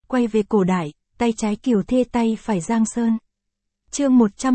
quay về cổ đại, tay trái Kiều Thê tay phải Giang Sơn. Chương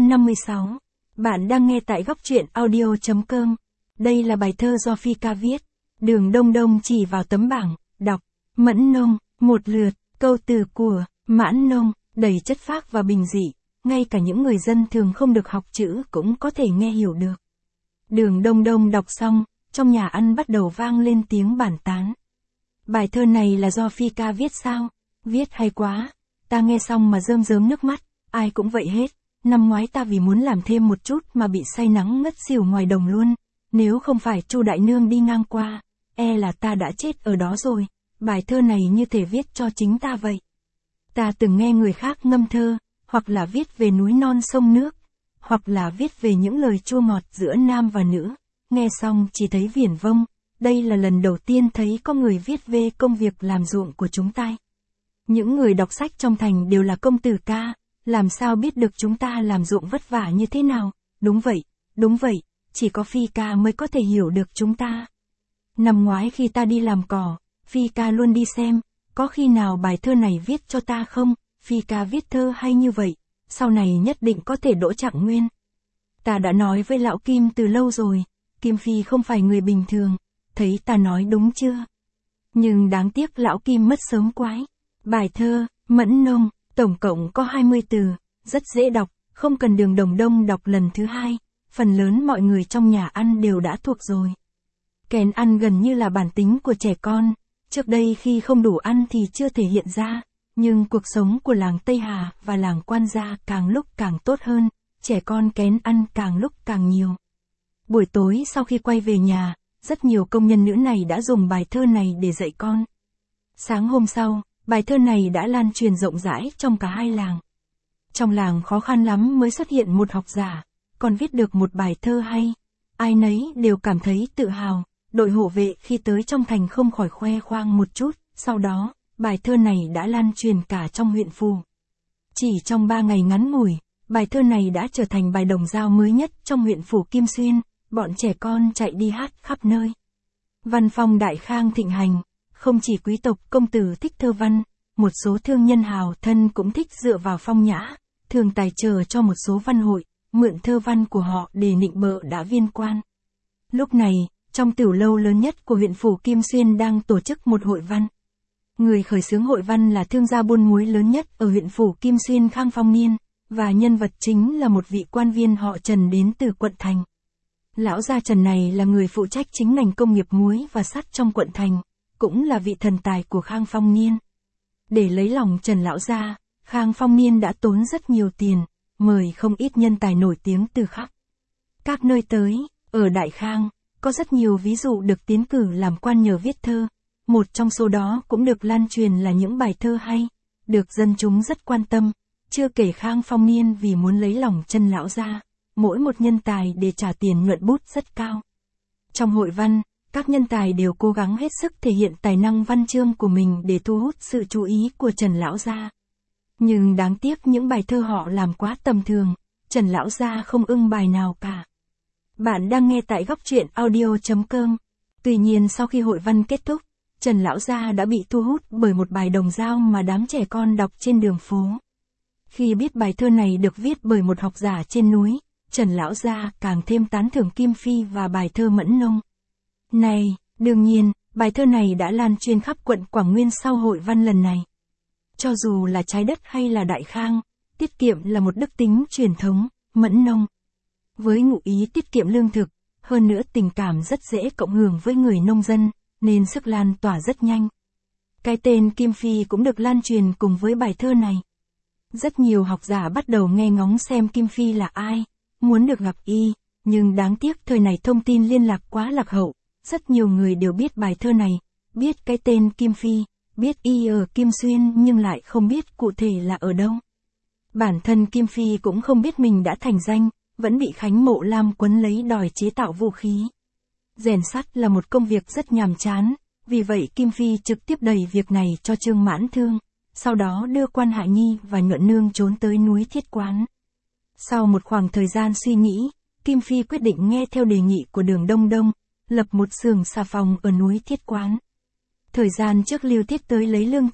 156. Bạn đang nghe tại góc truyện audio.com. Đây là bài thơ do Phi Ca viết. Đường Đông Đông chỉ vào tấm bảng, đọc. Mẫn nông, một lượt, câu từ của Mãn Nông, đầy chất phác và bình dị, ngay cả những người dân thường không được học chữ cũng có thể nghe hiểu được. Đường Đông Đông đọc xong, trong nhà ăn bắt đầu vang lên tiếng bàn tán. Bài thơ này là do Phi Ca viết sao? Viết hay quá. Ta nghe xong mà rơm rớm nước mắt, ai cũng vậy hết. Năm ngoái ta vì muốn làm thêm một chút mà bị say nắng ngất xỉu ngoài đồng luôn. Nếu không phải Chu Đại Nương đi ngang qua, là ta đã chết ở đó rồi. Bài thơ này như thể viết cho chính ta vậy. Ta từng nghe người khác ngâm thơ, hoặc là viết về núi non sông nước, hoặc là viết về những lời chua ngọt giữa nam và nữ. Nghe xong chỉ thấy viển vông. Đây là lần đầu tiên thấy có người viết về công việc làm ruộng của chúng ta. Những người đọc sách trong thành đều là công tử ca, làm sao biết được chúng ta làm ruộng vất vả như thế nào? Đúng vậy, chỉ có Phi Ca mới có thể hiểu được chúng ta. Năm ngoái khi ta đi làm cỏ, Phi Ca luôn đi xem, có khi nào bài thơ này viết cho ta không? Phi Ca viết thơ hay như vậy, sau này nhất định có thể đỗ trạng nguyên. Ta đã nói với lão Kim từ lâu rồi, Kim Phi không phải người bình thường, thấy ta nói đúng chưa? Nhưng đáng tiếc lão Kim mất sớm quái. Bài thơ, Mẫn Nông, tổng cộng có 20 từ, rất dễ đọc, không cần Đường Đông Đông đọc lần thứ hai, phần lớn mọi người trong nhà ăn đều đã thuộc rồi. Kén ăn gần như là bản tính của trẻ con, trước đây khi không đủ ăn thì chưa thể hiện ra, nhưng cuộc sống của làng Tây Hà và làng Quan Gia càng lúc càng tốt hơn, trẻ con kén ăn càng lúc càng nhiều. Buổi tối sau khi quay về nhà, rất nhiều công nhân nữ này đã dùng bài thơ này để dạy con. Sáng hôm sau, bài thơ này đã lan truyền rộng rãi trong cả hai làng. Trong làng khó khăn lắm mới xuất hiện một học giả, còn viết được một bài thơ hay. Ai nấy đều cảm thấy tự hào, đội hộ vệ khi tới trong thành không khỏi khoe khoang một chút. Sau đó, bài thơ này đã lan truyền cả trong huyện phủ. Chỉ trong 3 ngày ngắn ngủi, bài thơ này đã trở thành bài đồng dao mới nhất trong huyện phủ Kim Xuyên, bọn trẻ con chạy đi hát khắp nơi. Văn phong đại khang thịnh hành, không chỉ quý tộc công tử thích thơ văn, một số thương nhân hào thân cũng thích dựa vào phong nhã, thường tài trợ cho một số văn hội, mượn thơ văn của họ để nịnh bợ đã viên quan. Lúc này, trong tiểu lâu lớn nhất của huyện phủ Kim Xuyên đang tổ chức một hội văn. Người khởi xướng hội văn là thương gia buôn muối lớn nhất ở huyện phủ Kim Xuyên Khang Phong Niên, và nhân vật chính là một vị quan viên họ Trần đến từ quận thành. Lão gia Trần này là người phụ trách chính ngành công nghiệp muối và sắt trong quận thành, cũng là vị thần tài của Khang Phong Niên. Để lấy lòng Trần lão gia, Khang Phong Niên đã tốn rất nhiều tiền, mời không ít nhân tài nổi tiếng từ khắp các nơi tới. Ở Đại Khang, có rất nhiều ví dụ được tiến cử làm quan nhờ viết thơ, một trong số đó cũng được lan truyền là những bài thơ hay, được dân chúng rất quan tâm, chưa kể Khang Phong Niên vì muốn lấy lòng Trần lão gia, mỗi một nhân tài để trả tiền nhuận bút rất cao. Trong hội văn, các nhân tài đều cố gắng hết sức thể hiện tài năng văn chương của mình để thu hút sự chú ý của Trần lão gia. Nhưng đáng tiếc những bài thơ họ làm quá tầm thường, Trần lão gia không ưng bài nào cả. Bạn đang nghe tại góc truyện audio.com. Tuy nhiên sau khi hội văn kết thúc, Trần lão gia đã bị thu hút bởi một bài đồng dao mà đám trẻ con đọc trên đường phố. Khi biết bài thơ này được viết bởi một học giả trên núi, Trần lão gia càng thêm tán thưởng Kim Phi và bài thơ Mẫn Nông này. Đương nhiên, bài thơ này đã lan truyền khắp quận Quảng Nguyên sau hội văn lần này. Cho dù là trái đất hay là Đại Khang, tiết kiệm là một đức tính truyền thống. Mẫn Nông, với ngụ ý tiết kiệm lương thực, hơn nữa tình cảm rất dễ cộng hưởng với người nông dân, nên sức lan tỏa rất nhanh. Cái tên Kim Phi cũng được lan truyền cùng với bài thơ này. Rất nhiều học giả bắt đầu nghe ngóng xem Kim Phi là ai, muốn được gặp y, nhưng đáng tiếc thời này thông tin liên lạc quá lạc hậu, rất nhiều người đều biết bài thơ này, biết cái tên Kim Phi, biết y ở Kim Xuyên nhưng lại không biết cụ thể là ở đâu. Bản thân Kim Phi cũng không biết mình đã thành danh, vẫn bị Khánh Mộ Lam quấn lấy đòi chế tạo vũ khí. Rèn sắt là một công việc rất nhàm chán, vì vậy Kim Phi trực tiếp đẩy việc này cho Trương Mãn Thương, sau đó đưa Quan Hạ Nhi và Nhuận Nương trốn tới núi Thiết Quán. Sau một khoảng thời gian suy nghĩ, Kim Phi quyết định nghe theo đề nghị của Đường Đông Đông, lập một xưởng xà phòng ở núi Thiết Quán. Thời gian trước Lưu Thiết tới lấy lương thực,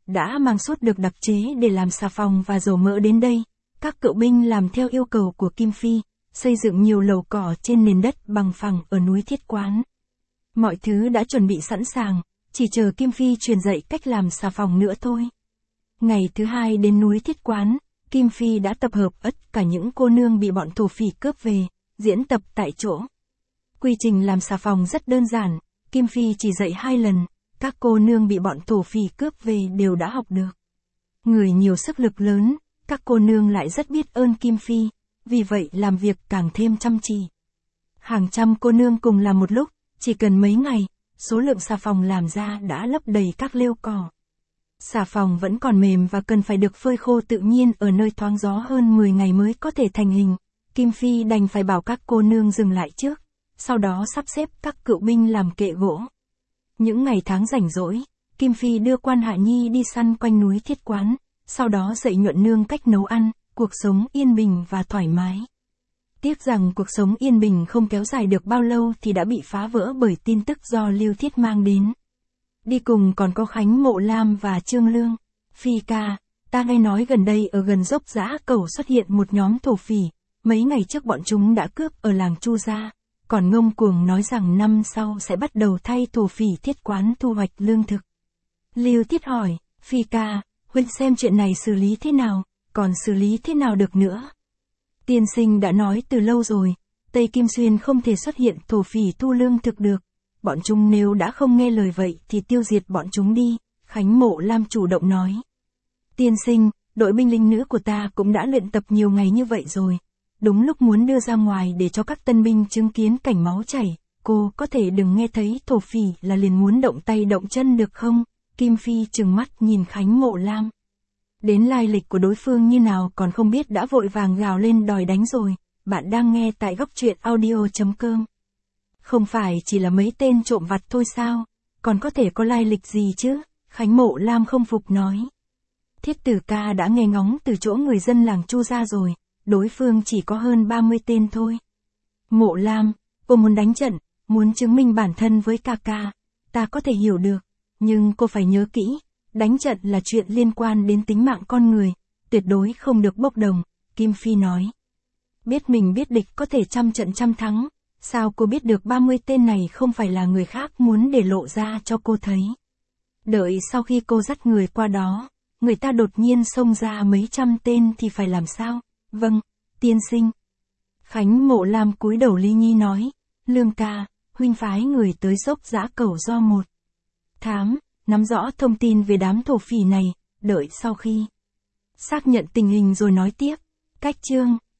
đã mang suốt được đặc chế để làm xà phòng và dầu mỡ đến đây. Các cựu binh làm theo yêu cầu của Kim Phi, xây dựng nhiều lầu cỏ trên nền đất bằng phẳng ở núi Thiết Quán. Mọi thứ đã chuẩn bị sẵn sàng, chỉ chờ Kim Phi truyền dạy cách làm xà phòng nữa thôi. Ngày thứ 2 đến núi Thiết Quán, Kim Phi đã tập hợp tất cả những cô nương bị bọn thổ phỉ cướp về, diễn tập tại chỗ. Quy trình làm xà phòng rất đơn giản, Kim Phi chỉ dạy 2 lần, các cô nương bị bọn thổ phỉ cướp về đều đã học được. Người nhiều sức lực lớn, các cô nương lại rất biết ơn Kim Phi, vì vậy làm việc càng thêm chăm chỉ. Hàng trăm cô nương cùng làm một lúc, chỉ cần mấy ngày, số lượng xà phòng làm ra đã lấp đầy các lêu cỏ. Xà phòng vẫn còn mềm và cần phải được phơi khô tự nhiên ở nơi thoáng gió hơn 10 ngày mới có thể thành hình. Kim Phi đành phải bảo các cô nương dừng lại trước, sau đó sắp xếp các cựu binh làm kệ gỗ. Những ngày tháng rảnh rỗi, Kim Phi đưa Quan Hạ Nhi đi săn quanh núi Thiết Quán, sau đó dạy Nhuận Nương cách nấu ăn, cuộc sống yên bình và thoải mái. Tiếc rằng cuộc sống yên bình không kéo dài được bao lâu thì đã bị phá vỡ bởi tin tức do Lưu Thiết mang đến. Đi cùng còn có Khánh Mộ Lam và Trương Lương. Phi ca, ta nghe nói gần đây ở gần dốc Dã Cẩu xuất hiện một nhóm thổ phỉ, mấy ngày trước bọn chúng đã cướp ở làng Chu Gia, còn ngông cuồng nói rằng năm sau sẽ bắt đầu thay thổ phỉ Thiết Quán thu hoạch lương thực. Lưu Thiết hỏi, Phi ca, huynh xem chuyện này xử lý thế nào, còn xử lý thế nào được nữa? Tiên sinh đã nói từ lâu rồi, Tây Kim Xuyên không thể xuất hiện thổ phỉ thu lương thực được. Bọn chúng nếu đã không nghe lời vậy thì tiêu diệt bọn chúng đi, Khánh Mộ Lam chủ động nói. Tiên sinh, đội binh lính nữ của ta cũng đã luyện tập nhiều ngày như vậy rồi. Đúng lúc muốn đưa ra ngoài để cho các tân binh chứng kiến cảnh máu chảy, cô có thể đừng nghe thấy thổ phỉ là liền muốn động tay động chân được không? Kim Phi trừng mắt nhìn Khánh Mộ Lam. Đến lai lịch của đối phương như nào còn không biết đã vội vàng gào lên đòi đánh rồi. Bạn đang nghe tại góc truyện audio.com. Không phải chỉ là mấy tên trộm vặt thôi sao, còn có thể có lai lịch gì chứ? Khánh Mộ Lam không phục nói. Thiết Tử ca đã nghe ngóng từ chỗ người dân làng Chu Gia rồi, đối phương chỉ có hơn 30 tên thôi. Mộ Lam, cô muốn đánh trận, muốn chứng minh bản thân với ca ca, ta có thể hiểu được, nhưng cô phải nhớ kỹ, đánh trận là chuyện liên quan đến tính mạng con người, tuyệt đối không được bốc đồng, Kim Phi nói. Biết mình biết địch có thể trăm trận trăm thắng, sao cô biết được 30 tên này không phải là người khác muốn để lộ ra cho cô thấy. Đợi sau khi cô dắt người qua đó, người ta đột nhiên xông ra mấy trăm tên thì phải làm sao? Vâng, tiên sinh. Khánh Mộ Lam cúi đầu Ly Nhi nói, Lương ca, huynh phái người tới dốc Dã Cẩu do một thám, nắm rõ thông tin về đám thổ phỉ này, đợi sau khi xác nhận tình hình rồi nói tiếp. Cách chương